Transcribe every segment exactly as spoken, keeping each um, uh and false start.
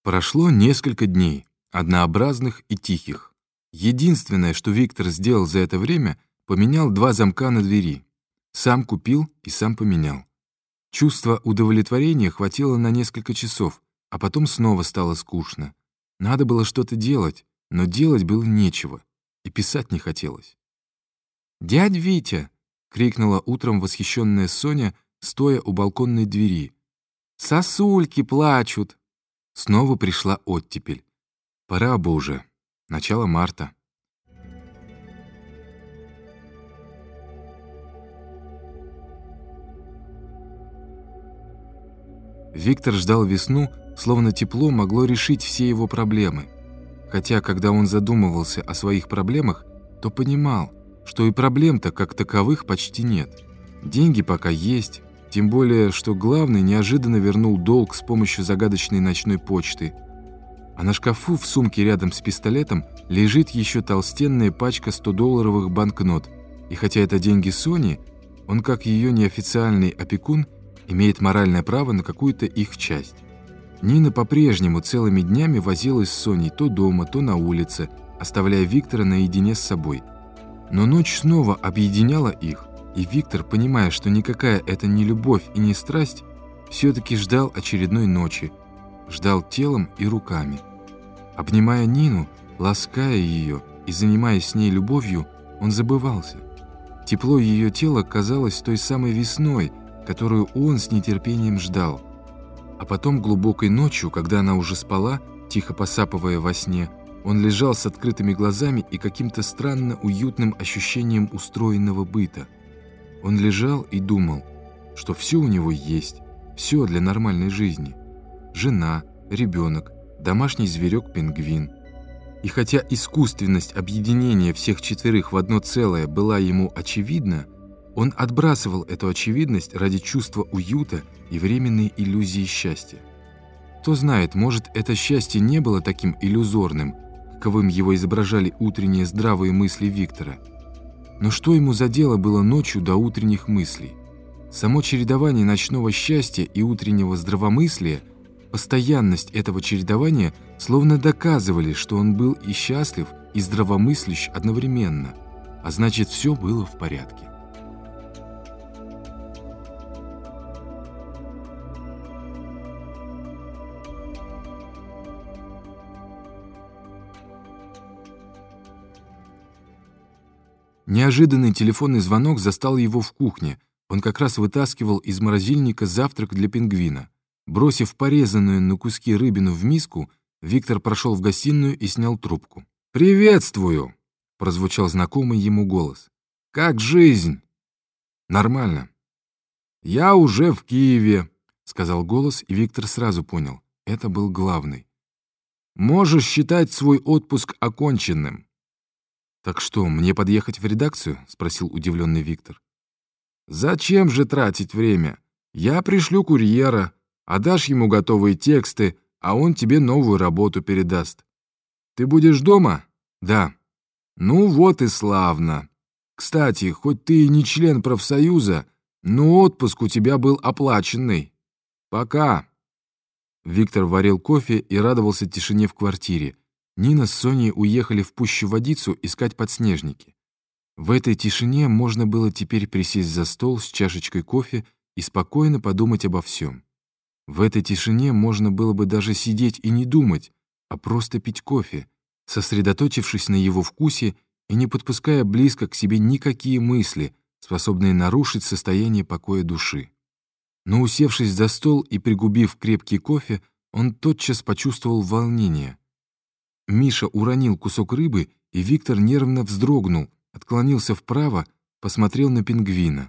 Прошло несколько дней, однообразных и тихих. Единственное, что Виктор сделал за это время, поменял два замка на двери. Сам купил и сам поменял. Чувство удовлетворения хватило на несколько часов, а потом снова стало скучно. Надо было что-то делать, но делать было нечего, и писать не хотелось. «Дядь Витя!» — крикнула утром восхищенная Соня, стоя у балконной двери. «Сосульки плачут!» Снова пришла оттепель. Пора бы уже. Начало марта. Виктор ждал весну, словно тепло могло решить все его проблемы. Хотя, когда он задумывался о своих проблемах, то понимал, что и проблем-то как таковых почти нет. Деньги пока есть, тем более, что главный неожиданно вернул долг с помощью загадочной ночной почты. А на шкафу в сумке рядом с пистолетом лежит еще толстенная пачка сто-долларовых банкнот. И хотя это деньги Сони, он, как ее неофициальный опекун, имеет моральное право на какую-то их часть. Нина по-прежнему целыми днями возилась с Соней то дома, то на улице, оставляя Виктора наедине с собой. Но ночь снова объединяла их, и Виктор, понимая, что никакая это не любовь и не страсть, все-таки ждал очередной ночи, ждал телом и руками. Обнимая Нину, лаская ее и занимаясь с ней любовью, он забывался. Тепло ее тела казалось той самой весной, которую он с нетерпением ждал. А потом глубокой ночью, когда она уже спала, тихо посапывая во сне, он лежал с открытыми глазами и каким-то странно уютным ощущением устроенного быта. Он лежал и думал, что все у него есть, все для нормальной жизни. Жена, ребенок, домашний зверек-пингвин. И хотя искусственность объединения всех четверых в одно целое была ему очевидна, он отбрасывал эту очевидность ради чувства уюта и временной иллюзии счастья. Кто знает, может, это счастье не было таким иллюзорным, каковым его изображали утренние здравые мысли Виктора. Но что ему за дело было ночью до утренних мыслей? Само чередование ночного счастья и утреннего здравомыслия, постоянность этого чередования словно доказывали, что он был и счастлив, и здравомыслящ одновременно, а значит, все было в порядке. Неожиданный телефонный звонок застал его в кухне. Он как раз вытаскивал из морозильника завтрак для пингвина. Бросив порезанную на куски рыбину в миску, Виктор прошел в гостиную и снял трубку. «Приветствую!» — прозвучал знакомый ему голос. «Как жизнь?» «Нормально». «Я уже в Киеве», — сказал голос, и Виктор сразу понял. Это был главный. «Можешь считать свой отпуск оконченным». «Так что, мне подъехать в редакцию?» — спросил удивленный Виктор. «Зачем же тратить время? Я пришлю курьера, отдашь ему готовые тексты, а он тебе новую работу передаст. Ты будешь дома?» «Да». «Ну вот и славно. Кстати, хоть ты и не член профсоюза, но отпуск у тебя был оплаченный. Пока». Виктор варил кофе и радовался тишине в квартире. Нина с Соней уехали в Пущу-Водицу искать подснежники. В этой тишине можно было теперь присесть за стол с чашечкой кофе и спокойно подумать обо всем. В этой тишине можно было бы даже сидеть и не думать, а просто пить кофе, сосредоточившись на его вкусе и не подпуская близко к себе никакие мысли, способные нарушить состояние покоя души. Но, усевшись за стол и пригубив крепкий кофе, он тотчас почувствовал волнение. Миша уронил кусок рыбы, и Виктор нервно вздрогнул, отклонился вправо, посмотрел на пингвина.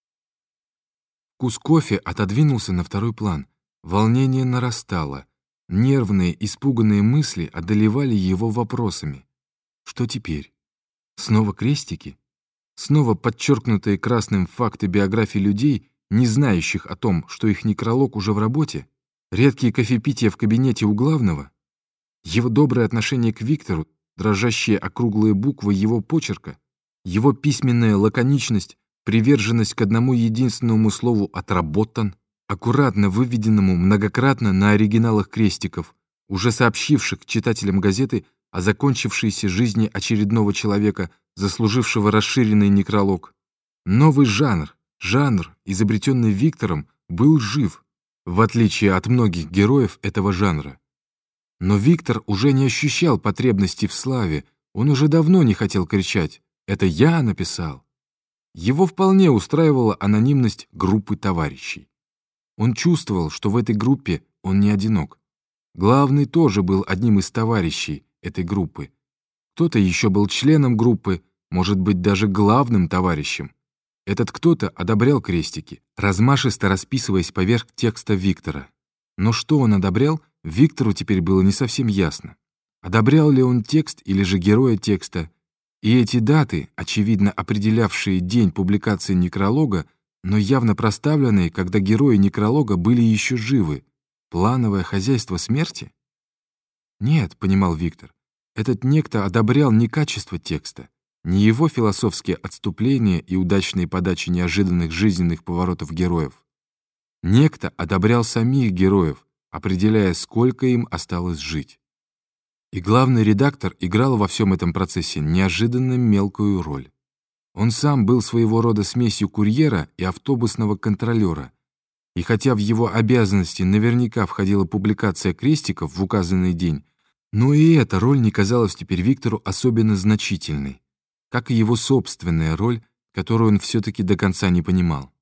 Вкус кофе отодвинулся на второй план. Волнение нарастало. Нервные, испуганные мысли одолевали его вопросами. Что теперь? Снова крестики? Снова подчеркнутые красным факты биографии людей, не знающих о том, что их некролог уже в работе? Редкие кофепития в кабинете у главного? Его доброе отношение к Виктору, дрожащие округлые буквы его почерка, его письменная лаконичность, приверженность к одному единственному слову «отработан», аккуратно выведенному многократно на оригиналах крестиков, уже сообщивших читателям газеты о закончившейся жизни очередного человека, заслужившего расширенный некролог. Новый жанр, жанр, изобретенный Виктором, был жив, в отличие от многих героев этого жанра. Но Виктор уже не ощущал потребности в славе, он уже давно не хотел кричать «Это я написал!». Его вполне устраивала анонимность группы товарищей. Он чувствовал, что в этой группе он не одинок. Главный тоже был одним из товарищей этой группы. Кто-то еще был членом группы, может быть, даже главным товарищем. Этот кто-то одобрял крестики, размашисто расписываясь поверх текста Виктора. Но что он одобрял, Виктору теперь было не совсем ясно. Одобрял ли он текст или же героя текста? И эти даты, очевидно определявшие день публикации некролога, но явно проставленные, когда герои некролога были еще живы. Плановое хозяйство смерти? Нет, понимал Виктор, этот некто одобрял не качество текста, не его философские отступления и удачные подачи неожиданных жизненных поворотов героев. Некто одобрял самих героев, определяя, сколько им осталось жить. И главный редактор играл во всем этом процессе неожиданно мелкую роль. Он сам был своего рода смесью курьера и автобусного контролера, и хотя в его обязанности наверняка входила публикация крестиков в указанный день, но и эта роль не казалась теперь Виктору особенно значительной, как и его собственная роль, которую он все-таки до конца не понимал.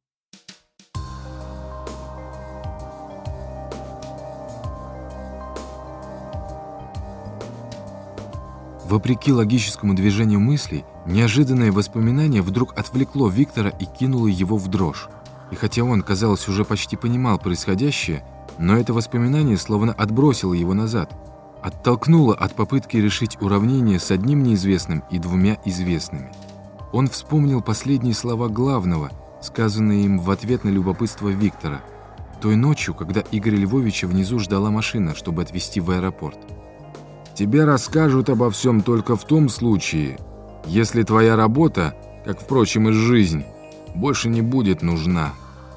Вопреки логическому движению мыслей, неожиданное воспоминание вдруг отвлекло Виктора и кинуло его в дрожь. И хотя он, казалось, уже почти понимал происходящее, но это воспоминание словно отбросило его назад, оттолкнуло от попытки решить уравнение с одним неизвестным и двумя известными. Он вспомнил последние слова главного, сказанные им в ответ на любопытство Виктора, той ночью, когда Игоря Львовича внизу ждала машина, чтобы отвезти в аэропорт. «Тебе расскажут обо всем только в том случае, если твоя работа, как, впрочем, и жизнь, больше не будет нужна».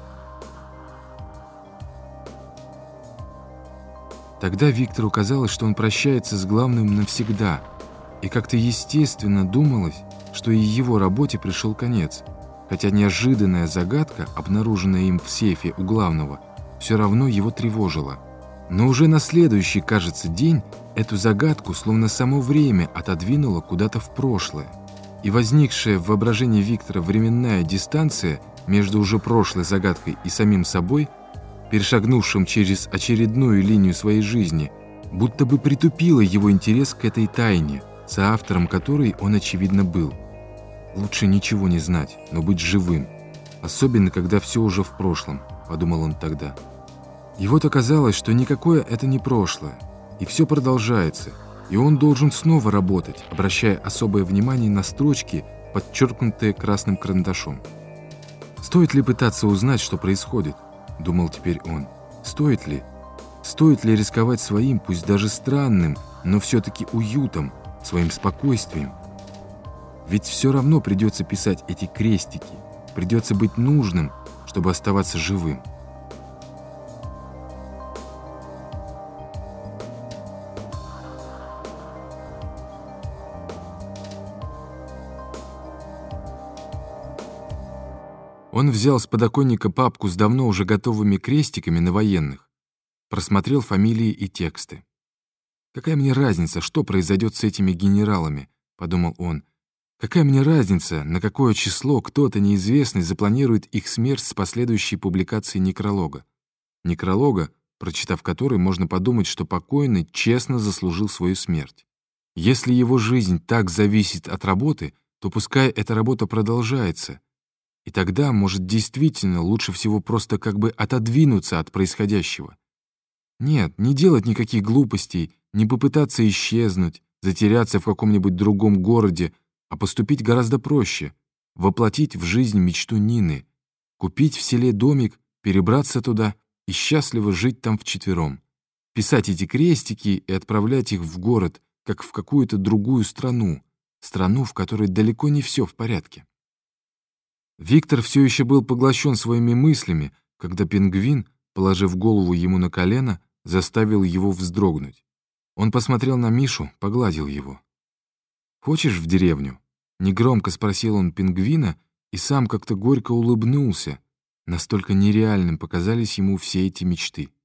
Тогда Виктору казалось, что он прощается с главным навсегда, и как-то естественно думалось, что и его работе пришел конец, хотя неожиданная загадка, обнаруженная им в сейфе у главного, все равно его тревожила. Но уже на следующий, кажется, день эту загадку словно само время отодвинуло куда-то в прошлое, и возникшая в воображении Виктора временная дистанция между уже прошлой загадкой и самим собой, перешагнувшим через очередную линию своей жизни, будто бы притупила его интерес к этой тайне, соавтором которой он, очевидно, был. «Лучше ничего не знать, но быть живым, особенно когда все уже в прошлом», — подумал он тогда. И вот оказалось, что никакое это не прошлое, и все продолжается, и он должен снова работать, обращая особое внимание на строчки, подчеркнутые красным карандашом. «Стоит ли пытаться узнать, что происходит?» — думал теперь он. «Стоит ли? Стоит ли рисковать своим, пусть даже странным, но все-таки уютом, своим спокойствием? Ведь все равно придется писать эти крестики, придется быть нужным, чтобы оставаться живым». Он взял с подоконника папку с давно уже готовыми крестиками на военных, просмотрел фамилии и тексты. «Какая мне разница, что произойдет с этими генералами?» — подумал он. «Какая мне разница, на какое число кто-то неизвестный запланирует их смерть с последующей публикацией некролога? Некролога, прочитав который, можно подумать, что покойный честно заслужил свою смерть. Если его жизнь так зависит от работы, то пускай эта работа продолжается. И тогда, может, действительно лучше всего просто как бы отодвинуться от происходящего. Нет, не делать никаких глупостей, не попытаться исчезнуть, затеряться в каком-нибудь другом городе, а поступить гораздо проще, воплотить в жизнь мечту Нины, купить в селе домик, перебраться туда и счастливо жить там вчетвером, писать эти крестики и отправлять их в город, как в какую-то другую страну, страну, в которой далеко не все в порядке. Виктор все еще был поглощен своими мыслями, когда пингвин, положив голову ему на колено, заставил его вздрогнуть. Он посмотрел на Мишу, погладил его. «Хочешь в деревню?» — негромко спросил он пингвина и сам как-то горько улыбнулся. Настолько нереальным показались ему все эти мечты.